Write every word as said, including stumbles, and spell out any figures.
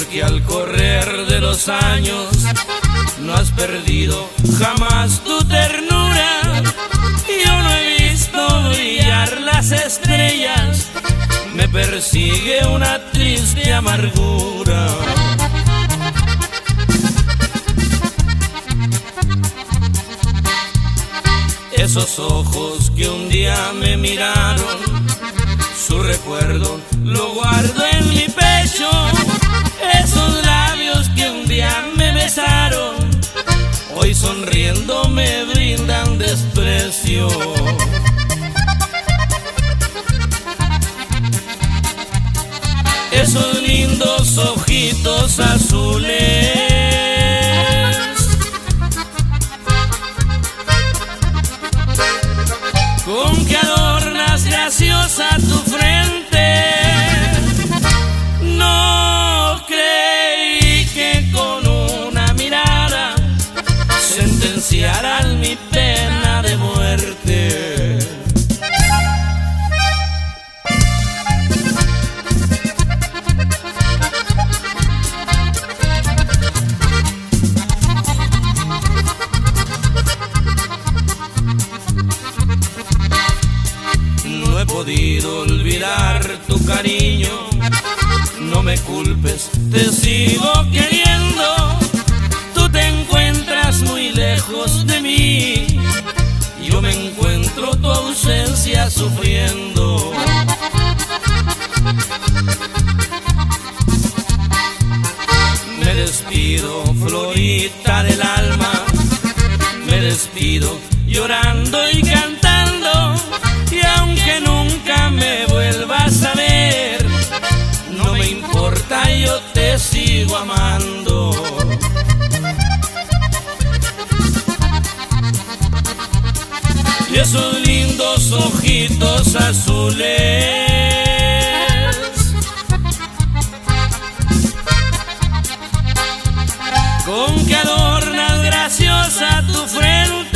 que al correr de los años no has perdido jamás tu ternura. Yo no he visto brillar las estrellas, me persigue una triste amargura. Esos ojos que un día me miraron, su recuerdo lo guardo en mi pecho. Esos labios que un día me besaron, hoy sonriendo me brindan desprecio. Esos lindos ojitos azules con que adornas graciosa tu frente, no creí que con una mirada sentenciarán mi pena de muerte. No he podido olvidar tu cariño, no me culpes, te sigo queriendo. Tú te encuentras muy lejos de mí, yo me encuentro tu ausencia sufriendo. Me despido, florita del alma, me despido llorando y cantando. Y aunque nunca me vuelvas a ver, no me importa, yo te sigo amando. Y esos lindos ojitos azules con que adornas graciosa tu frente,